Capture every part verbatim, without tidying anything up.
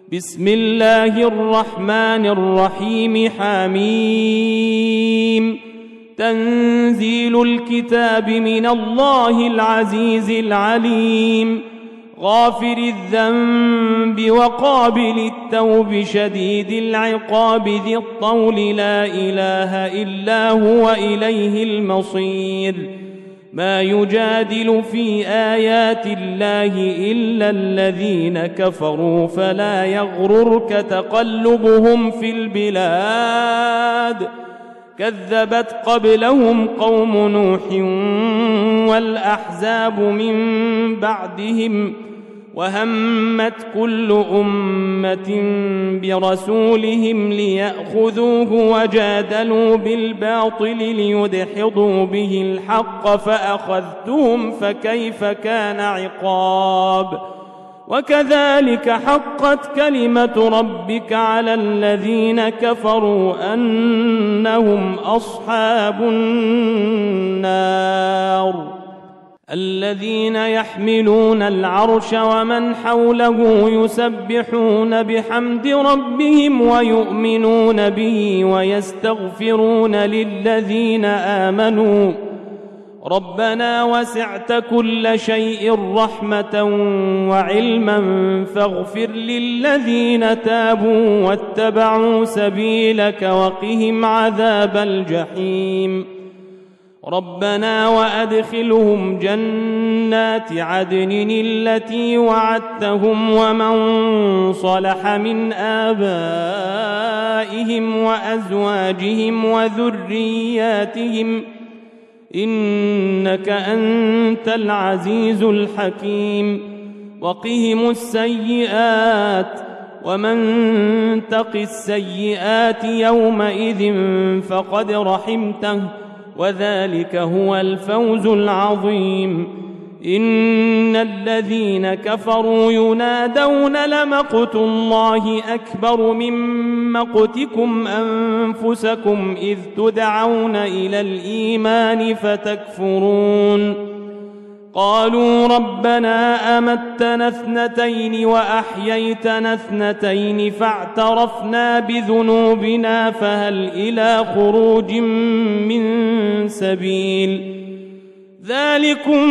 بسم الله الرحمن الرحيم. حميم. تنزيل الكتاب من الله العزيز العليم. غافر الذنب وقابل التوب شديد العقاب ذي الطول لا إله إلا هو إليه المصير. ما يجادل في آيات الله إلا الذين كفروا فلا يغررك تقلبهم في البلاد. كذبت قبلهم قوم نوح والأحزاب من بعدهم وهمت كل أمة برسولهم ليأخذوه وجادلوا بالباطل ليدحضوا به الحق فأخذتهم فكيف كان عقاب. وكذلك حقت كلمة ربك على الذين كفروا أنهم أصحاب النار. الذين يحملون العرش ومن حوله يسبحون بحمد ربهم ويؤمنون به ويستغفرون للذين آمنوا ربنا وسعت كل شيء رحمة وعلما فاغفر للذين تابوا واتبعوا سبيلك وقهم عذاب الجحيم. ربنا وأدخلهم جنات عدن التي وعدتهم ومن صلح من آبائهم وأزواجهم وذرياتهم إنك أنت العزيز الحكيم. وقهم السيئات ومن تق السيئات يومئذ فقد رحمته وذلك هو الفوز العظيم. إن الذين كفروا ينادون لمقت الله أكبر من مقتكم أنفسكم إذ تدعون إلى الإيمان فتكفرون. قالوا ربنا أمتنا اثنتين وأحييتنا اثنتين فاعترفنا بذنوبنا فهل إلى خروج من سبيل. ذلكم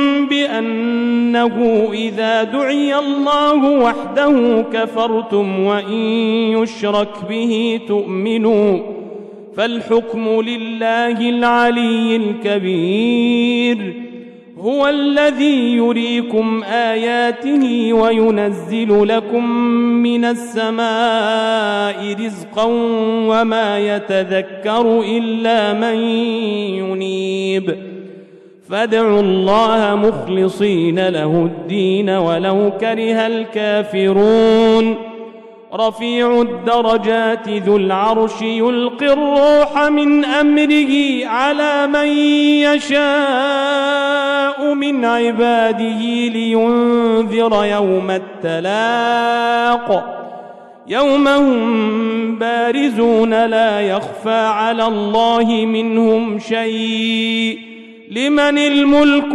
بأنه إذا دعي الله وحده كفرتم وإن يشرك به تؤمنوا فالحكم لله العلي الكبير. هو الذي يريكم آياته وينزل لكم من السماء رزقا وما يتذكر إلا من ينيب. فادعوا الله مخلصين له الدين ولو كره الكافرون. رفيع الدرجات ذو العرش يلقي الروح من أمره على من يشاء من عباده لينذر يوم التلاق. يوم هم بارزون لا يخفى على الله منهم شيء. لمن الملك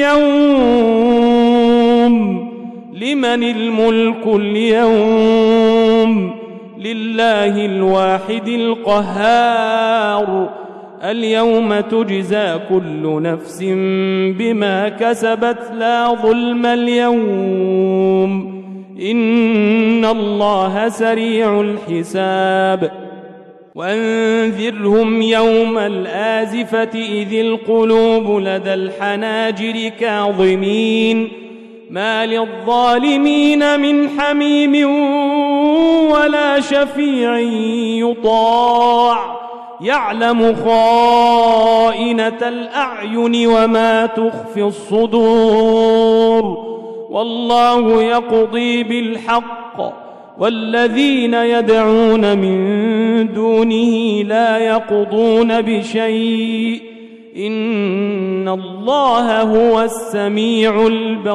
اليوم لمن الملك اليوم لله الواحد القهار. اليوم تجزى كل نفس بما كسبت لا ظلم اليوم إن الله سريع الحساب. وانذرهم يوم الآزفة إذ القلوب لدى الحناجر كاظمين ما للظالمين من حميم ولا شفيع يطاع. يعلم خائنة الأعين وما تخفي الصدور. والله يقضي بالحق والذين يدعون من دونه لا يقضون بشيء إن الله هو السميع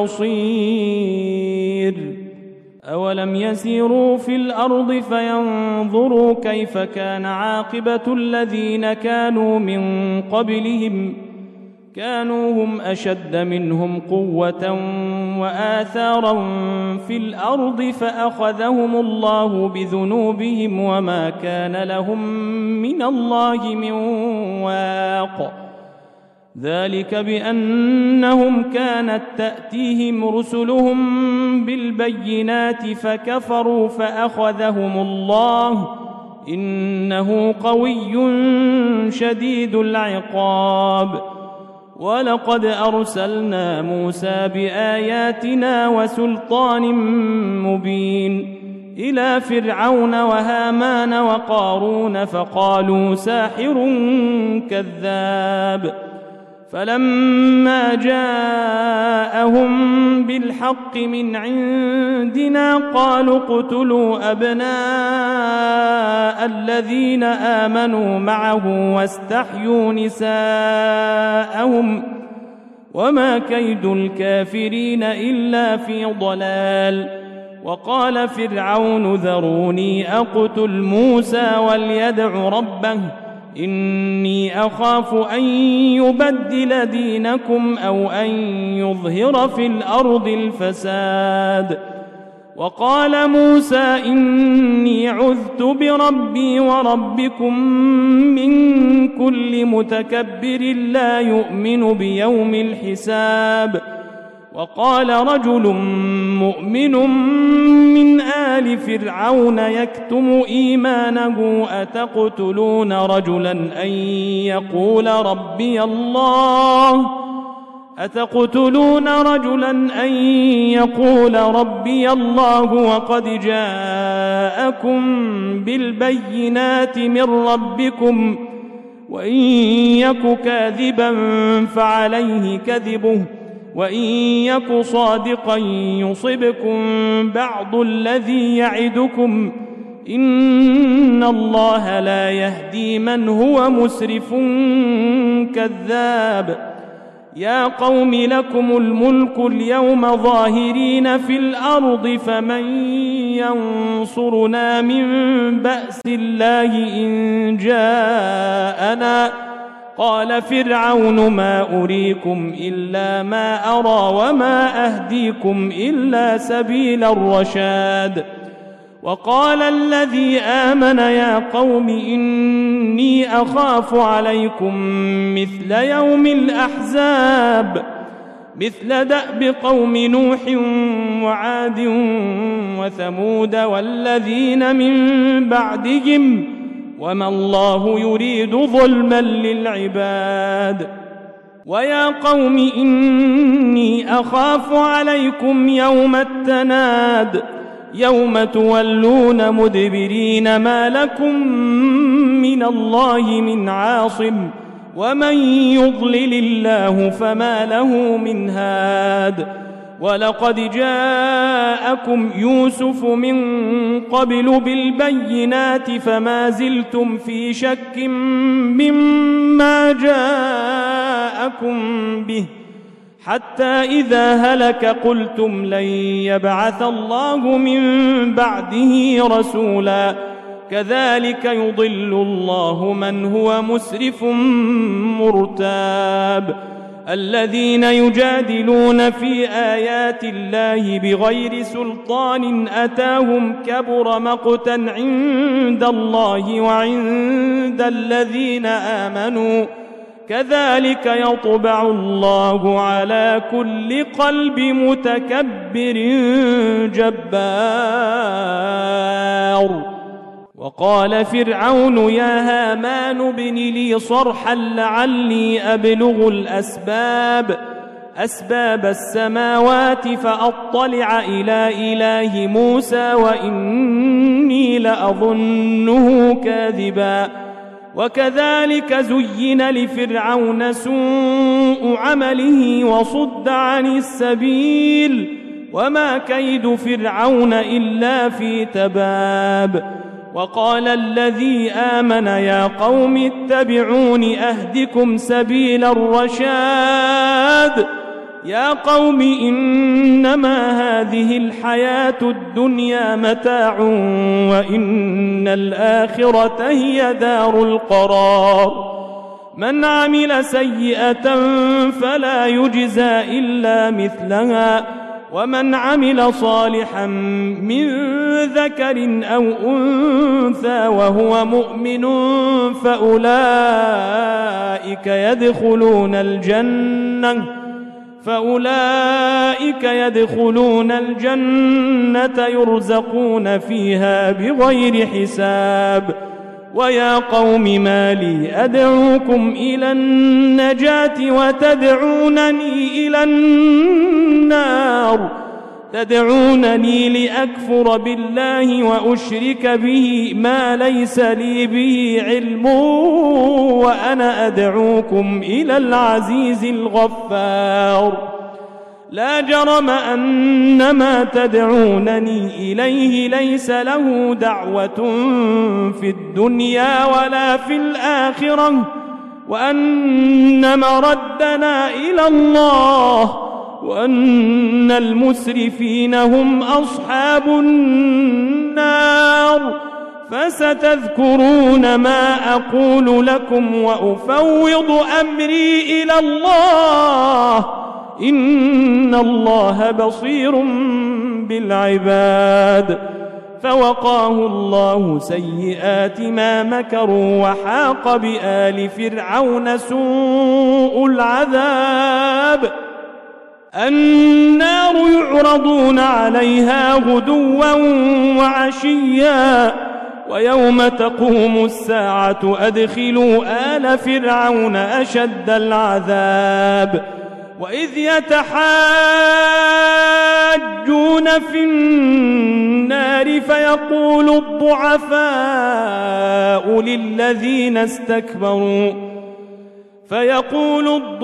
البصير. أولم يسيروا في الأرض فينظروا كيف كان عاقبة الذين كانوا من قبلهم كانوا هم أشد منهم قوة وآثارا في الأرض فأخذهم الله بذنوبهم وما كان لهم من الله من واق ذلك بأنهم كانت تأتيهم رسلهم بالبينات فكفروا فأخذهم الله إنه قوي شديد العقاب ولقد أرسلنا موسى بآياتنا وسلطان مبين إلى فرعون وهامان وقارون فقالوا ساحر كذاب فلما جاءهم بالحق من عندنا قالوا اقتلوا أبناء الذين آمنوا معه واستحيوا نساءهم وما كيد الكافرين إلا في ضلال وقال فرعون ذروني أقتل موسى وليدع ربه إني أخاف أن يبدل دينكم أو أن يظهر في الأرض الفساد وقال موسى إني عذت بربي وربكم من كل متكبر لا يؤمن بيوم الحساب وقال رجل مؤمن من آل فرعون يكتم إيمانه أتقتلون رجلا أن يقول ربي الله أتقتلون رجلا أن يقول ربي الله وقد جاءكم بالبينات من ربكم وإن يك كاذبا فعليه كذبه وإن يك صادقا يصبكم بعض الذي يعدكم إن الله لا يهدي من هو مسرف كذاب يا قوم لكم الملك اليوم ظاهرين في الأرض فمن ينصرنا من بأس الله إن جاءنا قال فرعون ما أريكم إلا ما أرى وما أهديكم إلا سبيل الرشاد وقال الذي آمن يا قوم إني أخاف عليكم مثل يوم الأحزاب مثل دأب قوم نوح وعاد وثمود والذين من بعدهم وما الله يريد ظلما للعباد ويا قوم إني أخاف عليكم يوم التناد يوم تولون مدبرين ما لكم من الله من عاصم ومن يضلل الله فما له من هاد ولقد جاءكم يوسف من قبل بالبينات فما زلتم في شك مما جاءكم به حتى إذا هلك قلتم لن يبعث الله من بعده رسولا كذلك يضل الله من هو مسرف مرتاب الذين يجادلون في آيات الله بغير سلطان أتاهم كبر مقتا عند الله وعند الذين آمنوا كذلك يطبع الله على كل قلب متكبر جبار وقال فرعون يا هامان ابن لي صرحا لعلي أبلغ الأسباب أسباب السماوات فأطلع إلى إله موسى وإني لأظنه كاذبا وكذلك زين لفرعون سوء عمله وصد عن السبيل وما كيد فرعون إلا في تباب وقال الذي آمن يا قوم اتبعون أهدكم سبيل الرشاد يا قوم إنما هذه الحياة الدنيا متاع وإن الآخرة هي دار القرار من عمل سيئة فلا يجزى إلا مثلها ومن عمل صالحا من ذكر أو أنثى وهو مؤمن فأولئك يدخلون الجنة فأولئك يدخلون الجنة يرزقون فيها بغير حساب. ويا قوم ما لي أدعوكم إلى النجاة وتدعونني إلى النار تدعونني لأكفر بالله وأشرك به ما ليس لي به علم وأنا أدعوكم إلى العزيز الغفار. لا جرم أن ما تدعونني إليه ليس له دعوة في الدنيا ولا في الآخرة وأن مردنا إلى الله وأن المسرفين هم أصحاب النار. فستذكرون ما أقول لكم وأفوض أمري إلى الله إن الله بصير بالعباد. فوقاه الله سيئات ما مكروا وحاق بآل فرعون سوء العذاب. النار يعرضون عليها غدوا وعشيا ويوم تقوم الساعة أدخلوا آل فرعون أشد العذاب. وإذ يتحاجون في النار فيقول الضعفاء للذين استكبروا فيقول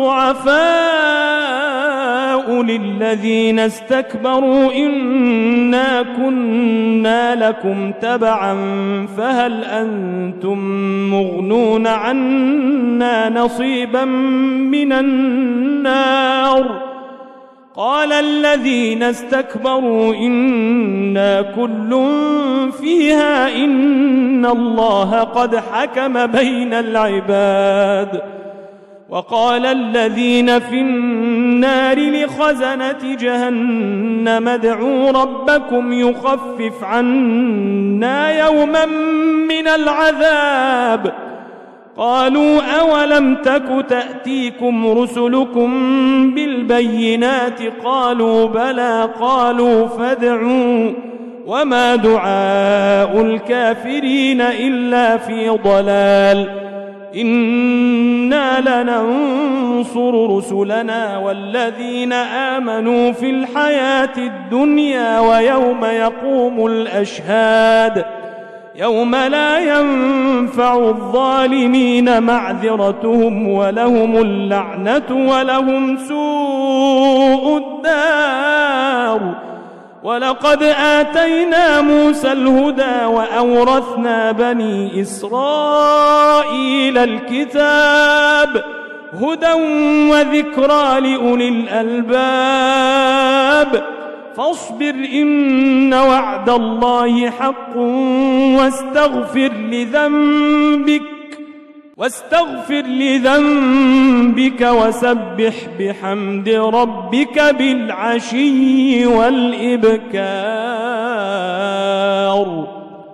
الضعفاء للذين استكبروا إنا كنا لكم تبعا فهل أنتم مغنون عنا نصيبا من النار. قال الذين استكبروا إنا كل فيها إن الله قد حكم بين العباد. وقال الذين في النار لخزنة جهنم ادعوا ربكم يخفف عنا يوما من العذاب. قالوا أولم تك تأتيكم رسلكم بالبينات قالوا بلى قالوا فادعوا وما دعاء الكافرين إلا في ضلال. إنا لننصر رسلنا والذين آمنوا في الحياة الدنيا ويوم يقوم الأشهاد يوم لا ينفع الظالمين معذرتهم ولهم اللعنة ولهم سوء الدار. ولقد آتينا موسى الهدى وأورثنا بني إسرائيل الكتاب هدى وذكرى لأولي الألباب. فاصبر إن وعد الله حق واستغفر لذنبك واستغفر لذنبك وسبح بحمد ربك بالعشي والإبكار.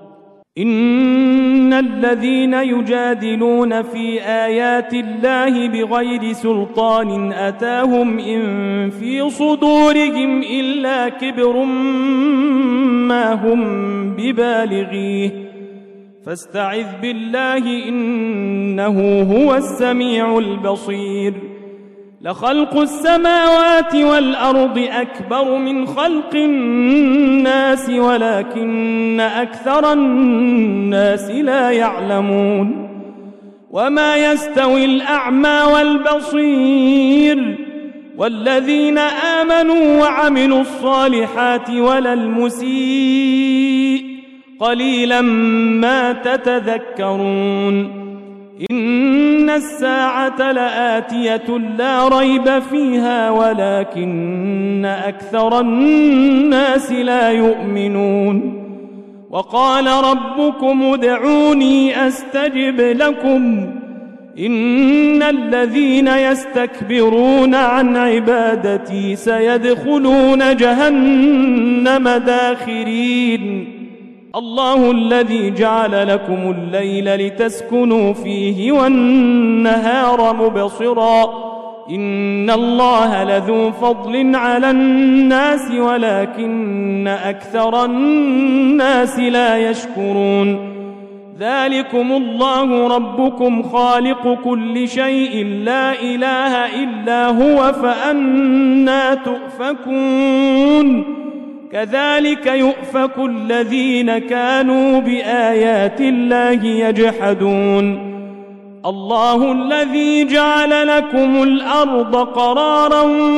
إن الذين يجادلون في آيات الله بغير سلطان أتاهم إن في صدورهم إلا كبر ما هم ببالغيه فاستعذ بالله إنه هو السميع البصير. لخلق السماوات والأرض أكبر من خلق الناس ولكن أكثر الناس لا يعلمون. وما يستوي الأعمى والبصير والذين آمنوا وعملوا الصالحات ولا المسيء قليلا ما تتذكرون. إن الساعة لآتية لا ريب فيها ولكن أكثر الناس لا يؤمنون. وقال ربكم ادعوني أستجب لكم إن الذين يستكبرون عن عبادتي سيدخلون جهنم داخرين الله الذي جعل لكم الليل لتسكنوا فيه والنهار مبصرا إن الله لذو فضل على الناس ولكن أكثر الناس لا يشكرون ذلكم الله ربكم خالق كل شيء لا إله إلا هو فأنى تؤفكون كذلك يؤفك الذين كانوا بآيات الله يجحدون الله الذي جعل لكم الأرض قرارا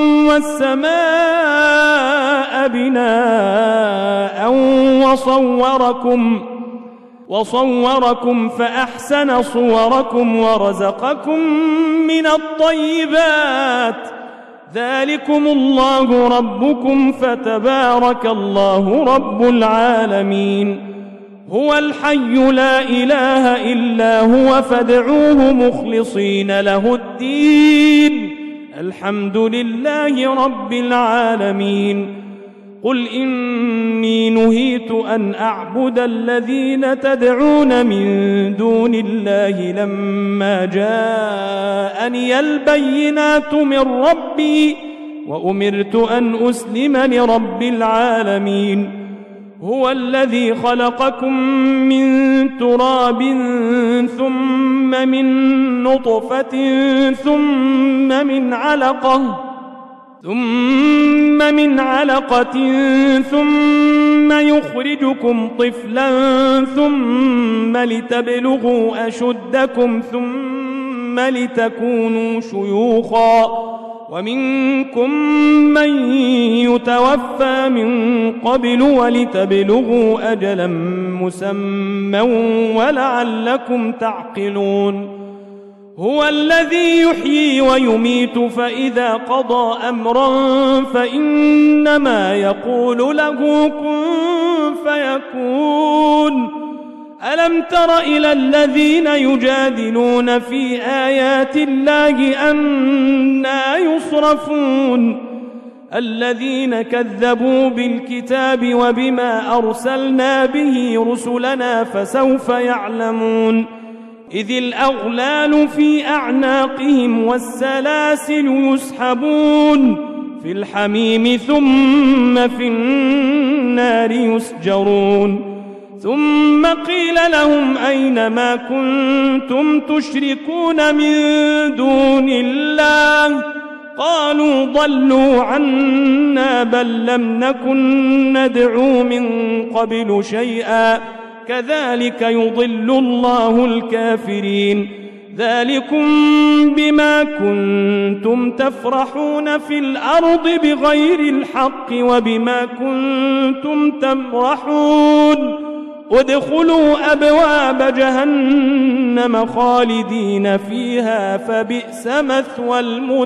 والسماء بناء وصوركم وصوركم فأحسن صوركم ورزقكم من الطيبات ذلكم الله ربكم فتبارك الله رب العالمين هو الحي لا إله إلا هو فادعوه مخلصين له الدين الحمد لله رب العالمين قل إني نهيت أن أعبد الذين تدعون من دون الله لما جاءني البينات من ربي وأمرت أن أسلم لرب العالمين هو الذي خلقكم من تراب ثم من نطفة ثم من علقة ثم من علقة ثم يخرجكم طفلا ثم لتبلغوا أشدكم ثم لتكونوا شيوخا ومنكم من يتوفى من قبل ولتبلغوا أجلا مسمى ولعلكم تعقلون هو الذي يحيي ويميت فإذا قضى أمرا فإنما يقول له كن فيكون ألم تر إلى الذين يجادلون في آيات الله أنى يصرفون الذين كذبوا بالكتاب وبما أرسلنا به رسلنا فسوف يعلمون إذ الأغلال في أعناقهم والسلاسل يسحبون في الحميم ثم في النار يسجرون ثم قيل لهم أين ما كنتم تشركون من دون الله قالوا ضلوا عنا بل لم نكن ندعو من قبل شيئا كذلك يضل الله الكافرين ذلكم بما كنتم تفرحون في الأرض بغير الحق وبما كنتم تمرحون ادخلوا أبواب جهنم خالدين فيها فبئس مثوى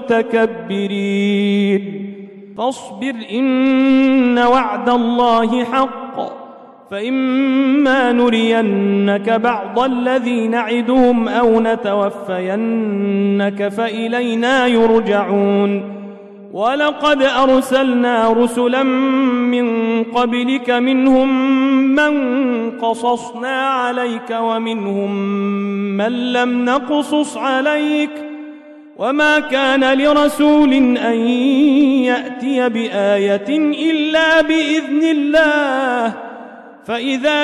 المتكبرين فاصبر إن وعد الله حق فإما نرينك بعض الذي نعدهم أو نتوفينك فإلينا يرجعون ولقد أرسلنا رسلا من قبلك منهم من قصصنا عليك ومنهم من لم نقصص عليك وما كان لرسول أن يأتي بآية إلا بإذن الله فإذا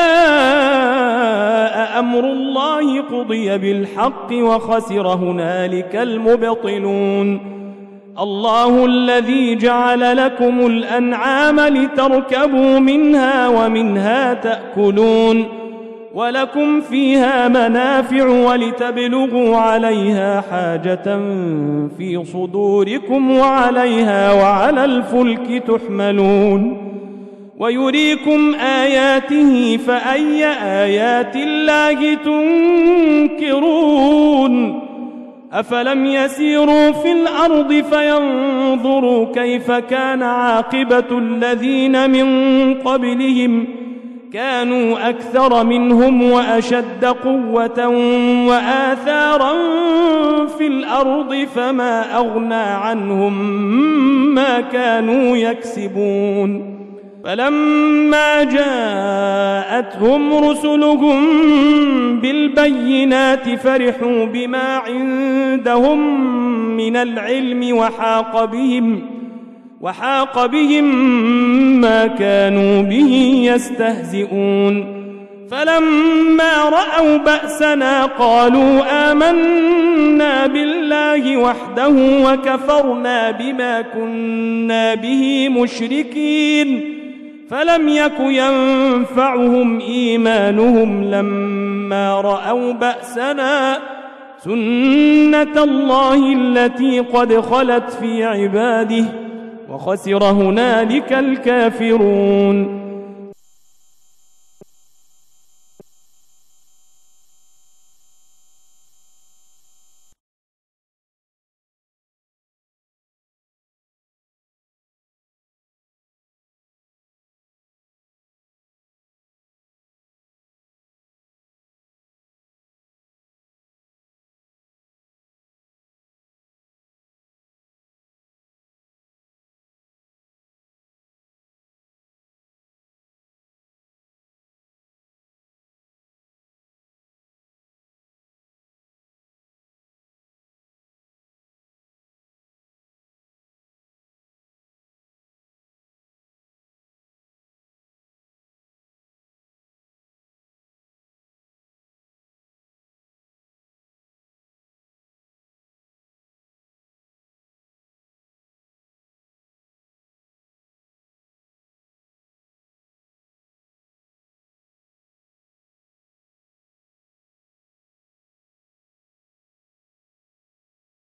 جاء أمر الله قضي بالحق وخسر هنالك المبطلون الله الذي جعل لكم الأنعام لتركبوا منها ومنها تأكلون ولكم فيها منافع ولتبلغوا عليها حاجة في صدوركم وعليها وعلى الفلك تحملون ويريكم آياته فأي آيات الله تنكرون أفلم يسيروا في الأرض فينظروا كيف كان عاقبة الذين من قبلهم كانوا أكثر منهم وأشد قوة وآثارا في الأرض فما أغنى عنهم ما كانوا يكسبون فلما جاءتهم رسلهم بالبينات فرحوا بما عندهم من العلم وحاق بهم وحاق بهم ما كانوا به يستهزئون فلما رأوا بأسنا قالوا آمنا بالله وحده وكفرنا بما كنا به مشركين فلم يك ينفعهم إيمانهم لما رأوا بأسنا سنة الله التي قد خلت في عباده وخسر هنالك الكافرون